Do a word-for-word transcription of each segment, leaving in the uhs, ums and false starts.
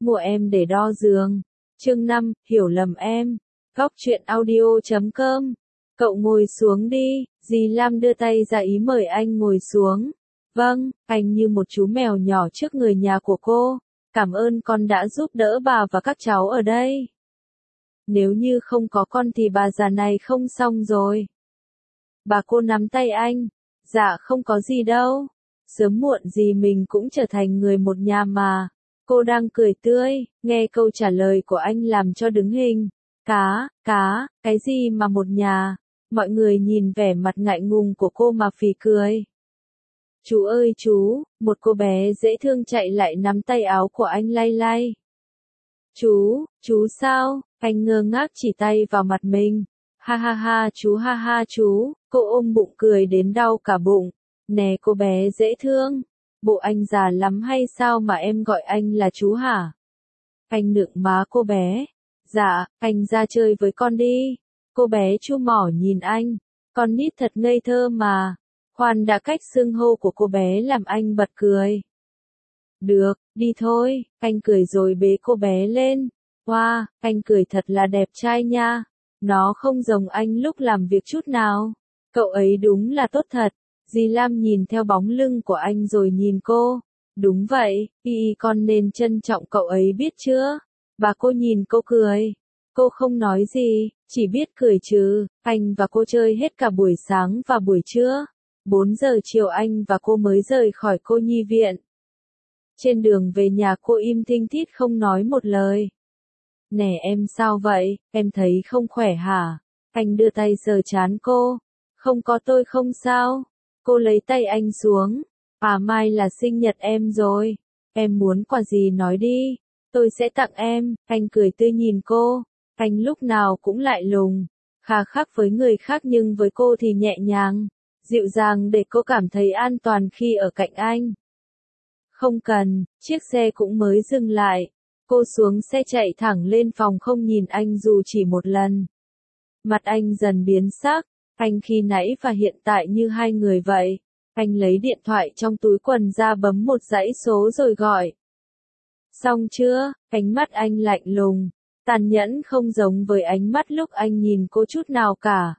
mua em để đo giường. Chương năm, hiểu lầm em. Góc truyện audio chấm com. Cậu ngồi xuống đi, dì Lam đưa tay ra ý mời anh ngồi xuống. Vâng, anh như một chú mèo nhỏ trước người nhà của cô. Cảm ơn con đã giúp đỡ bà và các cháu ở đây. Nếu như không có con thì bà già này không xong rồi. Bà cô nắm tay anh. Dạ không có gì đâu. Sớm muộn gì mình cũng trở thành người một nhà mà. Cô đang cười tươi, nghe câu trả lời của anh làm cho đứng hình. Cá, cá, cái gì mà một nhà? Mọi người nhìn vẻ mặt ngại ngùng của cô mà phì cười. Chú ơi chú, một cô bé dễ thương chạy lại nắm tay áo của anh lay lay. Chú, chú sao? Anh ngơ ngác chỉ tay vào mặt mình. Ha ha ha chú ha ha chú, cô ôm bụng cười đến đau cả bụng. Nè cô bé dễ thương, bộ anh già lắm hay sao mà em gọi anh là chú hả? Anh nựng má cô bé. Dạ, anh ra chơi với con đi. Cô bé chu mỏ nhìn anh. Con nít thật ngây thơ mà. Khoan đã cách xưng hô của cô bé làm anh bật cười. Được, đi thôi, anh cười rồi bế cô bé lên. Wow, anh cười thật là đẹp trai nha. Nó không giống anh lúc làm việc chút nào. Cậu ấy đúng là tốt thật. Dì Lam nhìn theo bóng lưng của anh rồi nhìn cô. Đúng vậy, y con nên trân trọng cậu ấy biết chưa? Bà cô nhìn cô cười. Cô không nói gì, chỉ biết cười chứ. Anh và cô chơi hết cả buổi sáng và buổi trưa. bốn giờ chiều anh và cô mới rời khỏi cô nhi viện. Trên đường về nhà cô im thinh thít không nói một lời. Nè em sao vậy, em thấy không khỏe hả? Anh đưa tay sờ trán cô. Không có tôi không sao. Cô lấy tay anh xuống. À mai là sinh nhật em rồi. Em muốn quà gì nói đi. Tôi sẽ tặng em. Anh cười tươi nhìn cô. Anh lúc nào cũng lại lùng. Khá khác với người khác nhưng với cô thì nhẹ nhàng. Dịu dàng để cô cảm thấy an toàn khi ở cạnh anh. Không cần, chiếc xe cũng mới dừng lại. Cô xuống xe chạy thẳng lên phòng không nhìn anh dù chỉ một lần. Mặt anh dần biến sắc. Anh khi nãy và hiện tại như hai người vậy. Anh lấy điện thoại trong túi quần ra bấm một dãy số rồi gọi. Xong chưa? Ánh mắt anh lạnh lùng. Tàn nhẫn không giống với ánh mắt lúc anh nhìn cô chút nào cả.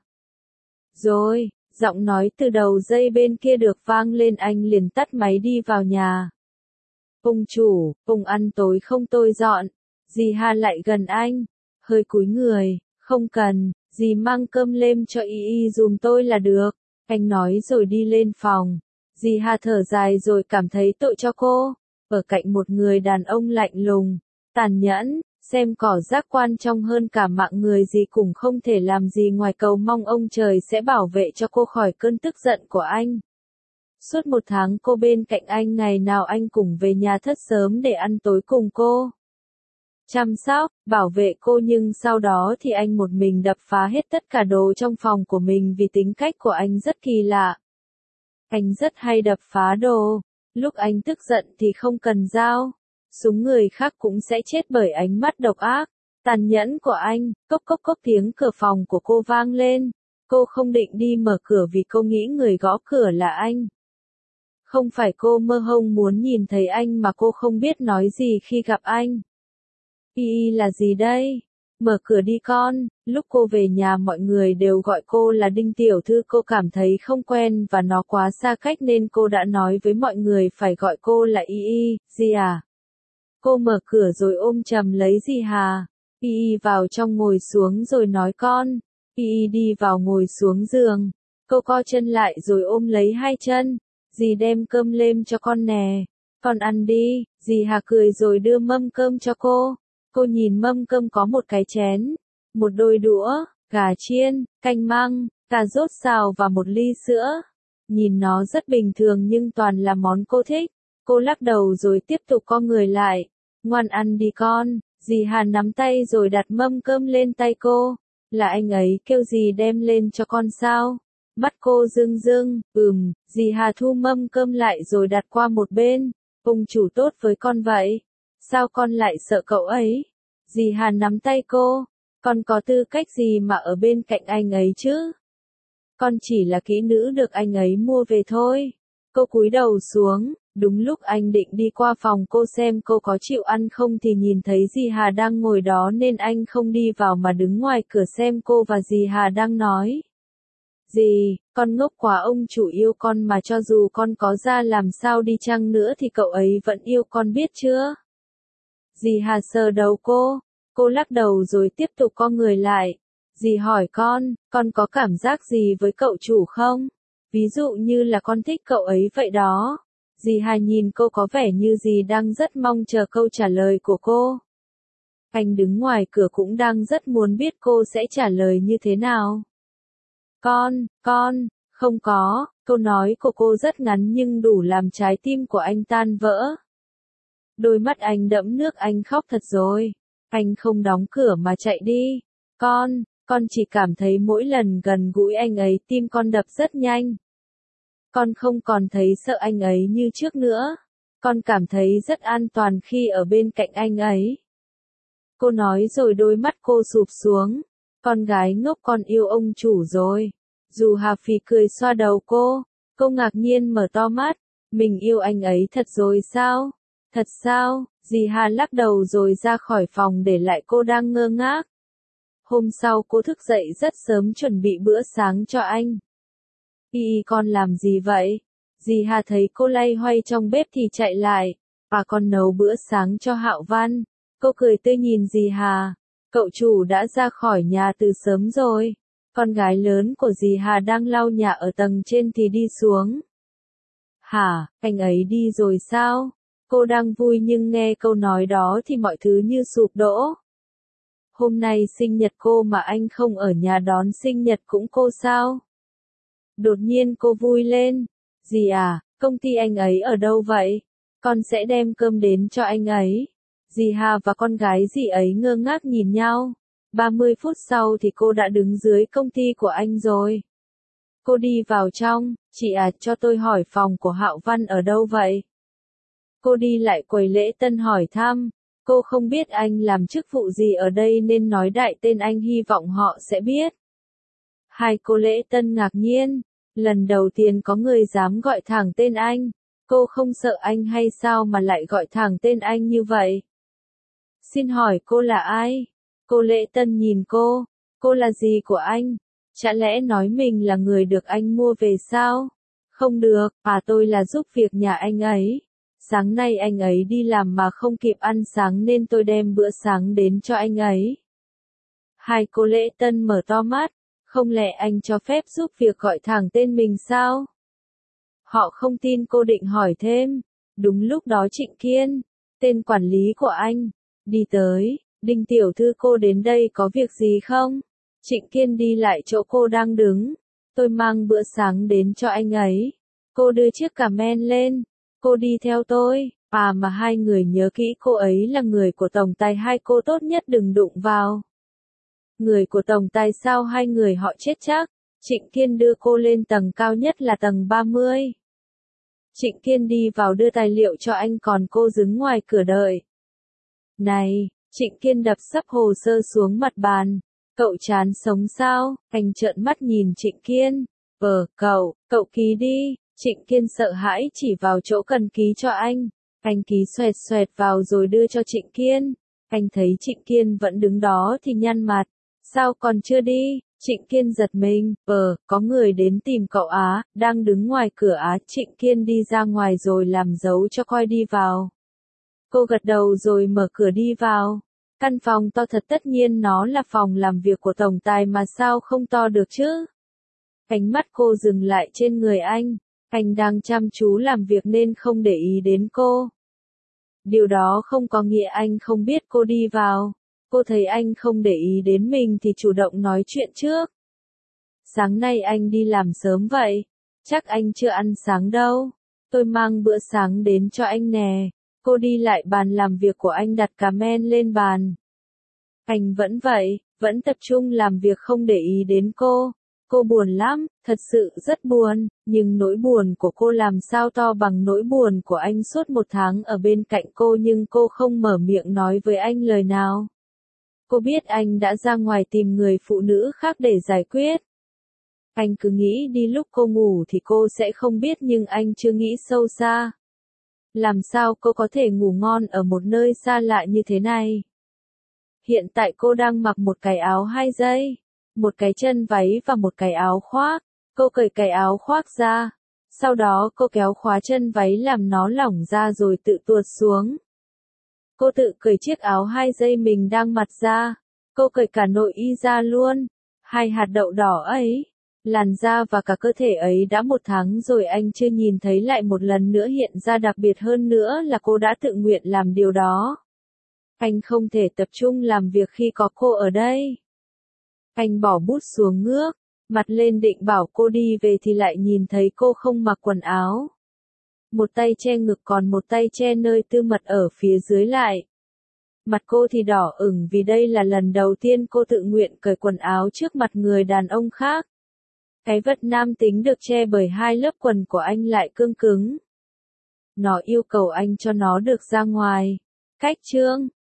Rồi, giọng nói từ đầu dây bên kia được vang lên anh liền tắt máy đi vào nhà. Ông chủ, ông ăn tối không tôi dọn. Dì Hà lại gần anh. Hơi cúi người, không cần. Dì mang cơm lên cho y y dùm tôi là được. Anh nói rồi đi lên phòng. Dì Hà thở dài rồi cảm thấy tội cho cô. Ở cạnh một người đàn ông lạnh lùng, tàn nhẫn, xem cỏ rác quan trọng hơn cả mạng người dì cũng không thể làm gì ngoài cầu mong ông trời sẽ bảo vệ cho cô khỏi cơn tức giận của anh. Suốt một tháng cô bên cạnh anh ngày nào anh cũng về nhà thất sớm để ăn tối cùng cô. Chăm sóc, bảo vệ cô nhưng sau đó thì anh một mình đập phá hết tất cả đồ trong phòng của mình vì tính cách của anh rất kỳ lạ. Anh rất hay đập phá đồ, lúc anh tức giận thì không cần dao, súng người khác cũng sẽ chết bởi ánh mắt độc ác, tàn nhẫn của anh. Cốc cốc cốc tiếng cửa phòng của cô vang lên, cô không định đi mở cửa vì cô nghĩ người gõ cửa là anh. Không phải cô mơ hông muốn nhìn thấy anh mà cô không biết nói gì khi gặp anh. Y là gì đây? Mở cửa đi con. Lúc cô về nhà mọi người đều gọi cô là Đinh tiểu thư, cô cảm thấy không quen và nó quá xa cách nên cô đã nói với mọi người phải gọi cô là Y Y. Dì à? Cô mở cửa rồi ôm chầm lấy dì Hà. Y Y vào trong ngồi xuống rồi nói con. Y Y đi vào ngồi xuống giường. Cô co chân lại rồi ôm lấy hai chân. Dì đem cơm lên cho con nè. Con ăn đi. Dì Hà cười rồi đưa mâm cơm cho cô. Cô nhìn mâm cơm có một cái chén, một đôi đũa, gà chiên, canh măng, cà rốt xào và một ly sữa. Nhìn nó rất bình thường nhưng toàn là món cô thích. Cô lắc đầu rồi tiếp tục co người lại. Ngoan ăn đi con. Dì Hà nắm tay rồi đặt mâm cơm lên tay cô. Là anh ấy kêu dì đem lên cho con sao? Mắt cô rưng rưng, ừm. Dì Hà thu mâm cơm lại rồi đặt qua một bên. Ông chủ tốt với con vậy. Sao con lại sợ cậu ấy? Dì Hà nắm tay cô. Con có tư cách gì mà ở bên cạnh anh ấy chứ? Con chỉ là kỹ nữ được anh ấy mua về thôi. Cô cúi đầu xuống, Đúng lúc anh định đi qua phòng cô xem cô có chịu ăn không thì nhìn thấy dì Hà đang ngồi đó nên anh không đi vào mà đứng ngoài cửa xem cô và dì Hà đang nói. Dì, con ngốc quá, ông chủ yêu con mà, cho dù con có ra làm sao đi chăng nữa thì cậu ấy vẫn yêu con, biết chưa? Dì Hà sờ đầu cô, cô lắc đầu rồi tiếp tục co người lại. Dì hỏi con, con có cảm giác gì với cậu chủ không? Ví dụ như là con thích cậu ấy vậy đó. Dì Hà nhìn cô có vẻ như dì đang rất mong chờ câu trả lời của cô. Anh đứng ngoài cửa cũng đang rất muốn biết cô sẽ trả lời như thế nào. Con, con, không có, câu nói của cô rất ngắn nhưng đủ làm trái tim của anh tan vỡ. Đôi mắt anh đẫm nước, anh khóc thật rồi. Anh không đóng cửa mà chạy đi. Con, con chỉ cảm thấy mỗi lần gần gũi anh ấy tim con đập rất nhanh. Con không còn thấy sợ anh ấy như trước nữa. Con cảm thấy rất an toàn khi ở bên cạnh anh ấy. Cô nói rồi đôi mắt cô sụp xuống. Con gái ngốc, con yêu ông chủ rồi. Dù Hà phì cười xoa đầu cô. Cô ngạc nhiên mở to mắt. Mình yêu anh ấy thật rồi sao? Thật sao? Dì Hà lắc đầu rồi ra khỏi phòng để lại cô đang ngơ ngác. Hôm sau cô thức dậy rất sớm chuẩn bị bữa sáng cho anh. Y con làm gì vậy? Dì Hà thấy cô loay hoay trong bếp thì chạy lại. À, con nấu bữa sáng cho Hạo Văn. Cô cười tươi nhìn dì Hà. Cậu chủ đã ra khỏi nhà từ sớm rồi. Con gái lớn của dì Hà đang lau nhà ở tầng trên thì đi xuống. Hả, anh ấy đi rồi sao? Cô đang vui nhưng nghe câu nói đó thì mọi thứ như sụp đổ. Hôm nay sinh nhật cô mà anh không ở nhà đón sinh nhật cũng cô sao? Đột nhiên cô vui lên. Dì à, công ty anh ấy ở đâu vậy? Con sẽ đem cơm đến cho anh ấy. Dì Hà và con gái dì ấy ngơ ngác nhìn nhau. ba mươi phút sau thì cô đã đứng dưới công ty của anh rồi. Cô đi vào trong. Chị à, cho tôi hỏi phòng của Hạo Văn ở đâu vậy? Cô đi lại quầy lễ tân hỏi thăm. Cô không biết anh làm chức vụ gì ở đây nên nói đại tên anh, hy vọng họ sẽ biết. Hai cô lễ tân ngạc nhiên. Lần đầu tiên có người dám gọi thẳng tên anh. Cô không sợ anh hay sao mà lại gọi thẳng tên anh như vậy? Xin hỏi cô là ai? Cô lễ tân nhìn cô. Cô là gì của anh? Chả lẽ nói mình là người được anh mua về sao? Không được, à tôi là giúp việc nhà anh ấy. Sáng nay anh ấy đi làm mà không kịp ăn sáng nên tôi đem bữa sáng đến cho anh ấy. Hai cô lễ tân mở to mắt. Không lẽ anh cho phép giúp việc gọi thẳng tên mình sao? Họ không tin, cô định hỏi thêm. Đúng lúc đó Trịnh Kiên, tên quản lý của anh, đi tới. Đinh tiểu thư, cô đến đây có việc gì không? Trịnh Kiên đi lại chỗ cô đang đứng. Tôi mang bữa sáng đến cho anh ấy. Cô đưa chiếc cà men lên. Cô đi theo tôi. À mà hai người nhớ kỹ, cô ấy là người của tổng tài, hai cô tốt nhất đừng đụng vào. Người của tổng tài sao? Hai người họ chết chắc. Trịnh Kiên đưa cô lên tầng cao nhất là tầng ba mươi. Trịnh Kiên đi vào đưa tài liệu cho anh, còn cô đứng ngoài cửa đợi. Này, Trịnh Kiên đập sấp hồ sơ xuống mặt bàn. Cậu chán sống sao? Anh trợn mắt nhìn Trịnh Kiên. Ờ, cậu, cậu ký đi. Trịnh Kiên sợ hãi chỉ vào chỗ cần ký cho anh. Anh ký xoẹt xoẹt vào rồi đưa cho Trịnh Kiên. Anh thấy Trịnh Kiên vẫn đứng đó thì nhăn mặt. Sao còn chưa đi? Trịnh Kiên giật mình. Ờ, có người đến tìm cậu á, đang đứng ngoài cửa á. Trịnh Kiên đi ra ngoài rồi làm dấu cho coi đi vào. Cô gật đầu rồi mở cửa đi vào. Căn phòng to thật, tất nhiên nó là phòng làm việc của tổng tài mà sao không to được chứ? Ánh mắt cô dừng lại trên người anh. Anh đang chăm chú làm việc nên không để ý đến cô. Điều đó không có nghĩa anh không biết cô đi vào. Cô thấy anh không để ý đến mình thì chủ động nói chuyện trước. Sáng nay anh đi làm sớm vậy. Chắc anh chưa ăn sáng đâu. Tôi mang bữa sáng đến cho anh nè. Cô đi lại bàn làm việc của anh, đặt cà men lên bàn. Anh vẫn vậy, vẫn tập trung làm việc không để ý đến cô. Cô buồn lắm, thật sự rất buồn, nhưng nỗi buồn của cô làm sao to bằng nỗi buồn của anh suốt một tháng ở bên cạnh cô, nhưng cô không mở miệng nói với anh lời nào. Cô biết anh đã ra ngoài tìm người phụ nữ khác để giải quyết. Anh cứ nghĩ đi lúc cô ngủ thì cô sẽ không biết, nhưng anh chưa nghĩ sâu xa. Làm sao cô có thể ngủ ngon ở một nơi xa lạ như thế này? Hiện tại cô đang mặc một cái áo hai dây, một cái chân váy và một cái áo khoác. Cô cởi cái áo khoác ra, sau đó cô kéo khóa chân váy làm nó lỏng ra rồi tự tuột xuống. Cô tự cởi chiếc áo hai dây mình đang mặc ra. Cô cởi cả nội y ra luôn. Hai hạt đậu đỏ ấy, làn da và cả cơ thể ấy đã một tháng rồi anh chưa nhìn thấy lại một lần nữa hiện ra, đặc biệt hơn nữa là cô đã tự nguyện làm điều đó. Anh không thể tập trung làm việc khi có cô ở đây. Anh bỏ bút xuống ngước, mặt lên định bảo cô đi về thì lại nhìn thấy cô không mặc quần áo. Một tay che ngực còn một tay che nơi tư mật ở phía dưới lại. Mặt cô thì đỏ ửng vì đây là lần đầu tiên cô tự nguyện cởi quần áo trước mặt người đàn ông khác. Cái vật nam tính được che bởi hai lớp quần của anh lại cương cứng. Nó yêu cầu anh cho nó được ra ngoài. Cách chương